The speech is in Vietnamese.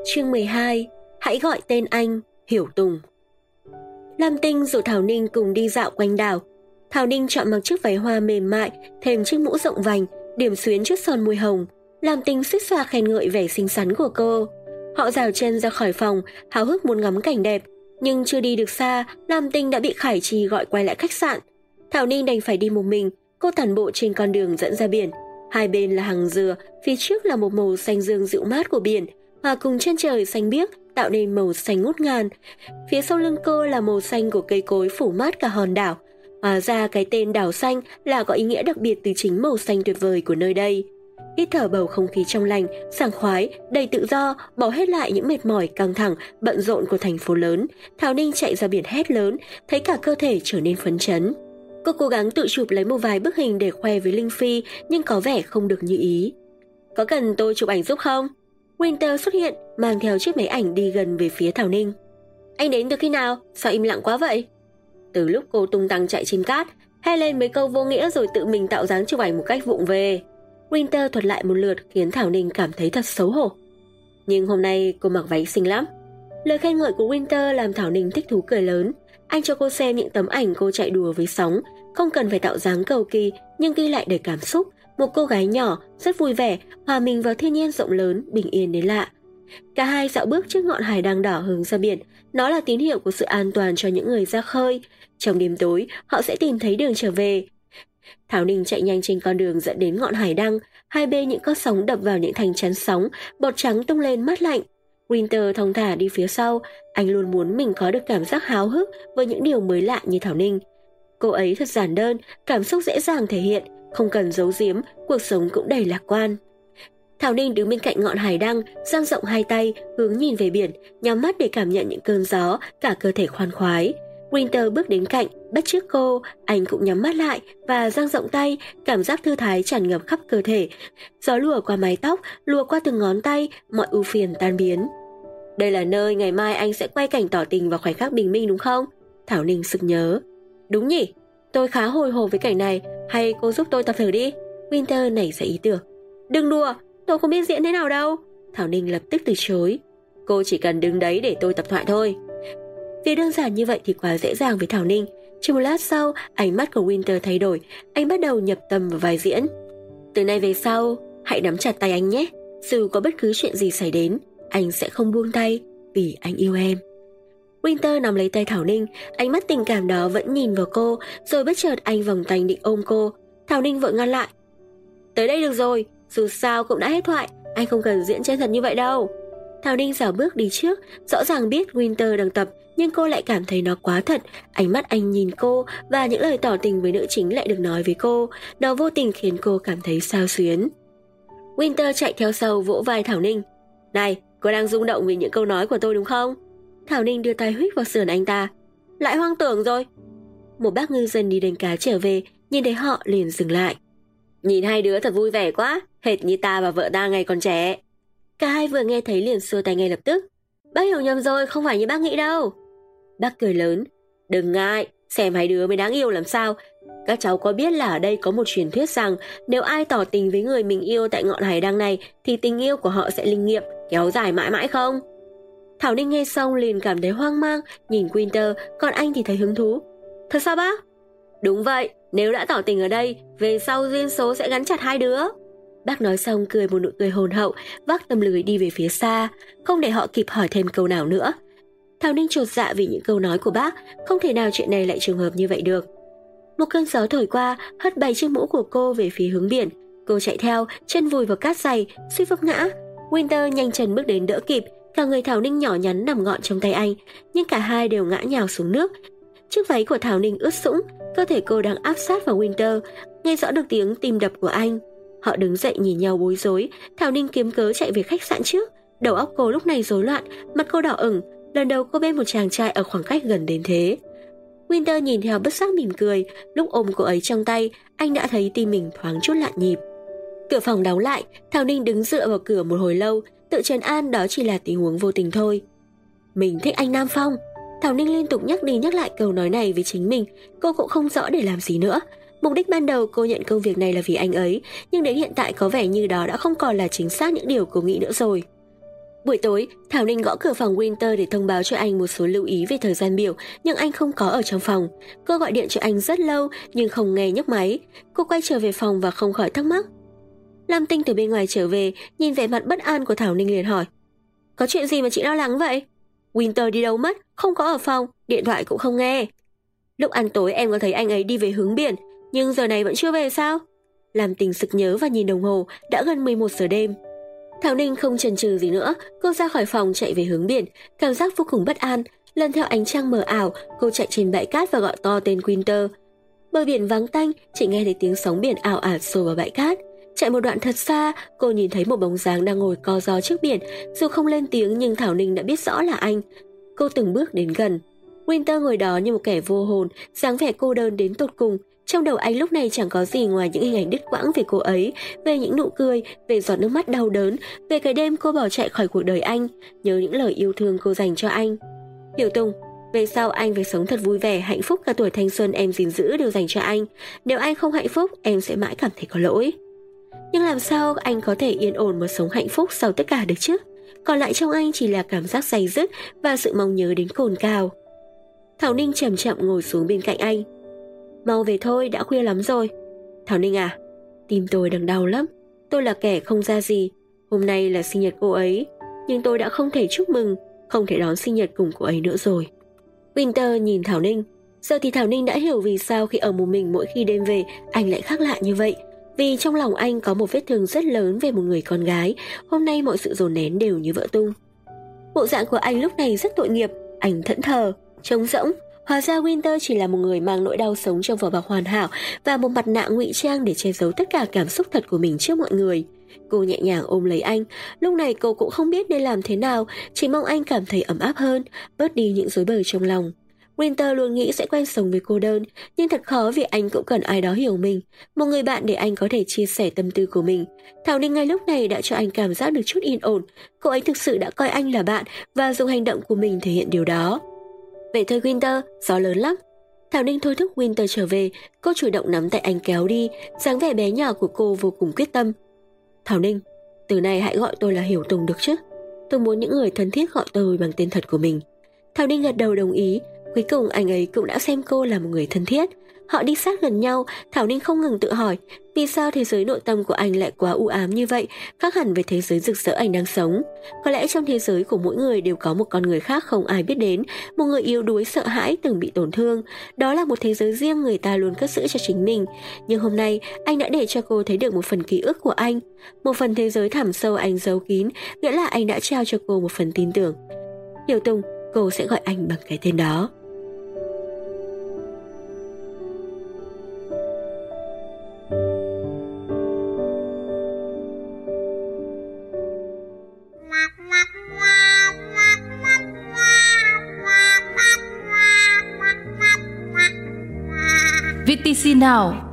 Chương 12. Hãy gọi tên anh, Hiểu Tùng. Lam Tinh rủ Thảo Ninh cùng đi dạo quanh đảo. Thảo Ninh chọn mặc chiếc váy hoa mềm mại, thêm chiếc mũ rộng vành, điểm xuyến chút son môi hồng. Lam Tinh suýt xoa khen ngợi vẻ xinh xắn của cô. Họ dào chân ra khỏi phòng, háo hức muốn ngắm cảnh đẹp, nhưng chưa đi được xa, Lam Tinh đã bị Khải Trì gọi quay lại khách sạn. Thảo Ninh đành phải đi một mình, cô tản bộ trên con đường dẫn ra biển. Hai bên là hàng dừa, phía trước là một màu xanh dương dịu mát của biển, hòa cùng chân trời xanh biếc tạo nên màu xanh ngút ngàn. Phía sau lưng cô là màu xanh của cây cối phủ mát cả hòn đảo. Hóa ra cái tên đảo xanh là có ý nghĩa đặc biệt từ chính màu xanh tuyệt vời của nơi đây. Hít thở bầu không khí trong lành, sảng khoái, đầy tự do, bỏ hết lại những mệt mỏi căng thẳng, bận rộn của thành phố lớn. Thảo Ninh chạy ra biển hét lớn, thấy cả cơ thể trở nên phấn chấn. Cô cố gắng tự chụp lấy một vài bức hình để khoe với Linh Phi, nhưng có vẻ không được như ý. Có cần tôi chụp ảnh giúp không? Winter xuất hiện, mang theo chiếc máy ảnh đi gần về phía Thảo Ninh. Anh đến từ khi nào? Sao im lặng quá vậy? Từ lúc cô tung tăng chạy trên cát, hay lên mấy câu vô nghĩa rồi tự mình tạo dáng chụp ảnh một cách vụng về. Winter thuật lại một lượt khiến Thảo Ninh cảm thấy thật xấu hổ. Nhưng hôm nay cô mặc váy xinh lắm. Lời khen ngợi của Winter làm Thảo Ninh thích thú cười lớn. Anh cho cô xem những tấm ảnh cô chạy đùa với sóng, không cần phải tạo dáng cầu kỳ nhưng ghi lại đầy cảm xúc. Một cô gái nhỏ rất vui vẻ, hòa mình vào thiên nhiên rộng lớn, bình yên đến lạ. Cả hai dạo bước trước ngọn hải đăng đỏ hướng ra biển. Nó là tín hiệu của sự an toàn cho những người ra khơi. Trong đêm tối, họ sẽ tìm thấy đường trở về. Thảo Ninh chạy nhanh trên con đường dẫn đến ngọn hải đăng. Hai bên những con sóng đập vào những thành chắn sóng, bọt trắng tung lên mát lạnh. Winter thong thả đi phía sau. Anh luôn muốn mình có được cảm giác háo hức với những điều mới lạ như Thảo Ninh. Cô ấy thật giản đơn, cảm xúc dễ dàng thể hiện, không cần giấu giếm, cuộc sống cũng đầy lạc quan. Thảo Ninh đứng bên cạnh ngọn hải đăng, dang rộng hai tay, hướng nhìn về biển, nhắm mắt để cảm nhận những cơn gió, cả cơ thể khoan khoái. Winter bước đến cạnh, bắt chước cô, anh cũng nhắm mắt lại và dang rộng tay, cảm giác thư thái tràn ngập khắp cơ thể. Gió lùa qua mái tóc, lùa qua từng ngón tay, mọi ưu phiền tan biến. Đây là nơi ngày mai anh sẽ quay cảnh tỏ tình vào khoảnh khắc bình minh đúng không? Thảo Ninh sực nhớ. Đúng nhỉ, tôi khá hồi hộp với cảnh này, hay cô giúp tôi tập thử đi? Winter nảy ra ý tưởng. Đừng đùa, tôi không biết diễn thế nào đâu. Thảo Ninh lập tức từ chối. Cô chỉ cần đứng đấy để tôi tập thoại thôi. Vì đơn giản như vậy thì quá dễ dàng với Thảo Ninh. Chỉ một lát sau, ánh mắt của Winter thay đổi. Anh bắt đầu nhập tâm vào vai diễn. Từ nay về sau, hãy nắm chặt tay anh nhé. Dù có bất cứ chuyện gì xảy đến, anh sẽ không buông tay vì anh yêu em. Winter nắm lấy tay Thảo Ninh, ánh mắt tình cảm đó vẫn nhìn vào cô, rồi bất chợt anh vòng tay định ôm cô. Thảo Ninh vội ngăn lại. Tới đây được rồi, dù sao cũng đã hết thoại, anh không cần diễn chân thật như vậy đâu. Thảo Ninh dảo bước đi trước, rõ ràng biết Winter đang tập, nhưng cô lại cảm thấy nó quá thật. Ánh mắt anh nhìn cô và những lời tỏ tình với nữ chính lại được nói với cô, nó vô tình khiến cô cảm thấy xao xuyến. Winter chạy theo sau vỗ vai Thảo Ninh. Này, cô đang rung động vì những câu nói của tôi đúng không? Thảo Ninh đưa tay huých vào sườn anh ta. Lại hoang tưởng rồi. Một bác ngư dân đi đánh cá trở về, nhìn thấy họ liền dừng lại. Nhìn hai đứa thật vui vẻ quá, hệt như ta và vợ ta ngày còn trẻ. Cả hai vừa nghe thấy liền xua tay ngay lập tức. Bác hiểu nhầm rồi, không phải như bác nghĩ đâu. Bác cười lớn. Đừng ngại, xem hai đứa mới đáng yêu làm sao. Các cháu có biết là ở đây có một truyền thuyết rằng nếu ai tỏ tình với người mình yêu tại ngọn hải đăng này thì tình yêu của họ sẽ linh nghiệm, kéo dài mãi mãi không? Thảo Ninh nghe xong liền cảm thấy hoang mang, nhìn Winter, còn anh thì thấy hứng thú. Thật sao bác? Đúng vậy, nếu đã tỏ tình ở đây, về sau duyên số sẽ gắn chặt hai đứa. Bác nói xong cười một nụ cười hồn hậu, vác tấm lưới đi về phía xa, không để họ kịp hỏi thêm câu nào nữa. Thảo Ninh chột dạ vì những câu nói của bác, không thể nào chuyện này lại trùng hợp như vậy được. Một cơn gió thổi qua, hất bay chiếc mũ của cô về phía hướng biển. Cô chạy theo, chân vùi vào cát dày, suýt vấp ngã. Winter nhanh chân bước đến đỡ kịp, cả người Thảo Ninh nhỏ nhắn nằm gọn trong tay anh, nhưng cả hai đều ngã nhào xuống nước. Chiếc váy của Thảo Ninh ướt sũng, cơ thể cô đang áp sát vào Winter, nghe rõ được tiếng tim đập của anh. Họ đứng dậy nhìn nhau bối rối. Thảo Ninh kiếm cớ chạy về khách sạn trước. Đầu óc cô lúc này rối loạn, mặt cô đỏ ửng. Lần đầu cô bên một chàng trai ở khoảng cách gần đến thế. Winter nhìn theo bất giác mỉm cười. Lúc ôm cô ấy trong tay, anh đã thấy tim mình thoáng chút lạ nhịp. Cửa phòng đóng lại, Thảo Ninh đứng dựa vào cửa một hồi lâu, tự trấn an đó chỉ là tình huống vô tình thôi. Mình thích anh Nam Phong. Thảo Ninh liên tục nhắc đi nhắc lại câu nói này với chính mình. Cô cũng không rõ để làm gì nữa. Mục đích ban đầu cô nhận công việc này là vì anh ấy, nhưng đến hiện tại có vẻ như đó đã không còn là chính xác những điều cô nghĩ nữa rồi. Buổi tối, Thảo Ninh gõ cửa phòng Winter để thông báo cho anh một số lưu ý về thời gian biểu, nhưng anh không có ở trong phòng. Cô gọi điện cho anh rất lâu nhưng không nghe nhấc máy. Cô quay trở về phòng và không khỏi thắc mắc. Lam Tinh từ bên ngoài trở về, nhìn vẻ mặt bất an của Thảo Ninh liền hỏi. Có chuyện gì mà chị lo lắng vậy? Winter đi đâu mất, không có ở phòng, điện thoại cũng không nghe. Lúc ăn tối em có thấy anh ấy đi về hướng biển, nhưng giờ này vẫn chưa về sao? Lam Tinh sực nhớ và nhìn đồng hồ, đã gần 11 giờ đêm. Thảo Ninh không chần chừ gì nữa, cô ra khỏi phòng chạy về hướng biển, cảm giác vô cùng bất an. Lần theo ánh trăng mờ ảo, cô chạy trên bãi cát và gọi to tên Winter. Bờ biển vắng tanh, chỉ nghe thấy tiếng sóng biển ảo ạt xô vào bãi cát. Chạy một đoạn thật xa, cô nhìn thấy một bóng dáng đang ngồi co ro trước biển. Dù không lên tiếng nhưng Thảo Ninh đã biết rõ là anh. Cô từng bước đến gần. Winter ngồi đó như một kẻ vô hồn, dáng vẻ cô đơn đến tột cùng. Trong đầu anh lúc này chẳng có gì ngoài những hình ảnh đứt quãng về cô ấy, về những nụ cười, về giọt nước mắt đau đớn, về cái đêm cô bỏ chạy khỏi cuộc đời anh, nhớ những lời yêu thương cô dành cho anh. Hiểu Tùng, về sau anh phải sống thật vui vẻ, hạnh phúc, cả tuổi thanh xuân em gìn giữ đều dành cho anh. Nếu anh không hạnh phúc, em sẽ mãi cảm thấy có lỗi. Nhưng làm sao anh có thể yên ổn mà sống hạnh phúc sau tất cả được chứ? Còn lại trong anh chỉ là cảm giác day dứt và sự mong nhớ đến cồn cào. Thảo Ninh chậm chậm ngồi xuống bên cạnh anh. Mau về thôi, đã khuya lắm rồi. Thảo Ninh à, tim tôi đang đau lắm. Tôi là kẻ không ra gì. Hôm nay là sinh nhật cô ấy, nhưng tôi đã không thể chúc mừng, không thể đón sinh nhật cùng cô ấy nữa rồi. Winter nhìn Thảo Ninh. Giờ thì Thảo Ninh đã hiểu vì sao khi ở một mình mỗi khi đêm về, anh lại khác lạ như vậy. Vì trong lòng anh có một vết thương rất lớn về một người con gái. Hôm nay mọi sự dồn nén đều như vỡ tung. Bộ dạng của anh lúc này rất tội nghiệp. Anh thẫn thờ, trống rỗng. Hóa ra Winter chỉ là một người mang nỗi đau sống trong vỏ bọc hoàn hảo và một mặt nạ ngụy trang để che giấu tất cả cảm xúc thật của mình trước mọi người. Cô nhẹ nhàng ôm lấy anh. Lúc này cô cũng không biết nên làm thế nào, chỉ mong anh cảm thấy ấm áp hơn, bớt đi những rối bời trong lòng. Winter luôn nghĩ sẽ quen sống với cô đơn, nhưng thật khó vì anh cũng cần ai đó hiểu mình, một người bạn để anh có thể chia sẻ tâm tư của mình. Thảo Ninh ngay lúc này đã cho anh cảm giác được chút yên ổn. Cô ấy thực sự đã coi anh là bạn và dùng hành động của mình thể hiện điều đó. Vậy thôi Winter, gió lớn lắm. Thảo Ninh thôi thúc Winter trở về, cô chủ động nắm tay anh kéo đi, dáng vẻ bé nhỏ của cô vô cùng quyết tâm. Thảo Ninh, từ nay hãy gọi tôi là Hiểu Tùng được chứ? Tôi muốn những người thân thiết gọi tôi bằng tên thật của mình. Thảo Ninh gật đầu đồng ý. Cuối cùng anh ấy cũng đã xem cô là một người thân thiết. Họ đi sát gần nhau, Thảo Ninh không ngừng tự hỏi vì sao thế giới nội tâm của anh lại quá u ám như vậy, khác hẳn với thế giới rực rỡ anh đang sống. Có lẽ trong thế giới của mỗi người đều có một con người khác không ai biết đến, một người yếu đuối sợ hãi từng bị tổn thương. Đó là một thế giới riêng người ta luôn cất giữ cho chính mình. Nhưng hôm nay anh đã để cho cô thấy được một phần ký ức của anh, một phần thế giới thẳm sâu anh giấu kín, nghĩa là anh đã trao cho cô một phần tin tưởng. Hiểu Tùng, cô sẽ gọi anh bằng cái tên đó. VTC Now